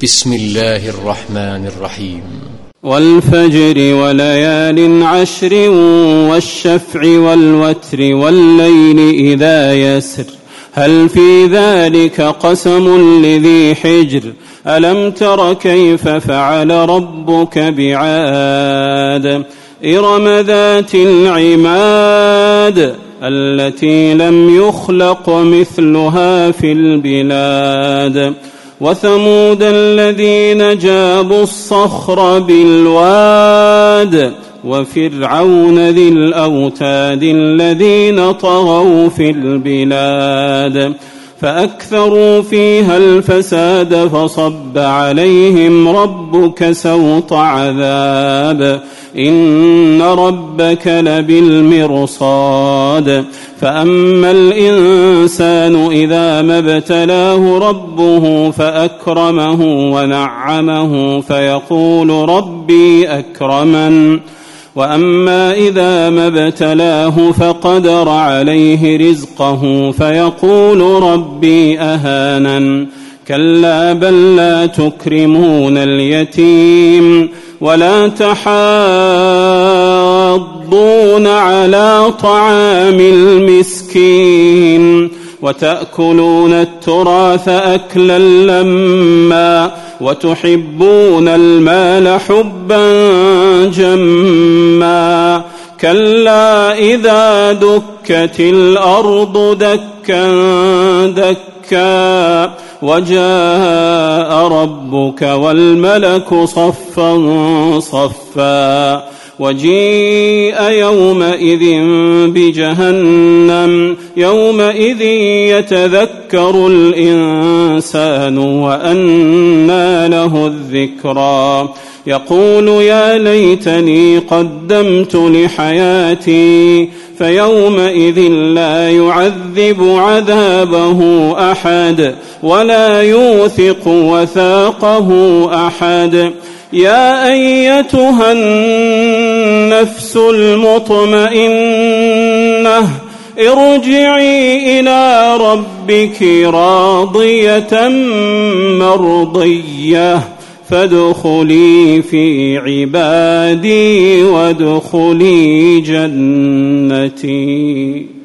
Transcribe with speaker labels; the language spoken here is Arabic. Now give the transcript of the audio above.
Speaker 1: بسم الله الرحمن الرحيم.
Speaker 2: والفجر وليال عشر والشفع والوتر والليل إذا يسر هل في ذلك قسم لذي حجر ألم تر كيف فعل ربك بعاد إرم ذات العماد التي لم يخلق مثلها في البلاد وثمود الذين جابوا الصخر بالواد وفرعون ذي الأوتاد الذين طغوا في البلاد فأكثروا فيها الفساد فصب عليهم ربك سوط عذاب إن ربك لبالمرصاد فأما الإنسان إذا ما ابتلاه ربه فأكرمه ونعمه فيقول ربي أكرمن وأما إذا ما ابتلاه فقدر عليه رزقه فيقول ربي أهانن كلا بل لا تكرمون اليتيم ولا تحاضون على طعام المسكين وتأكلون التراث أكلا لما وتحبون المال حبا جما كلا إذا دكت الأرض دكا دكا وجاء ربك والملك صفا صفا وجيء يومئذ بجهنم يومئذ يتذكر الإنسان وأنى له الذكرى يقول يا ليتني قدمت لحياتي فيومئذ لا يعذب عذابه أحد ولا يوثق وثاقه أحد يا أيتها النفس المطمئنة ارجعي إلى ربك راضية مرضية فادخلي في عبادي وادخلي جنتي.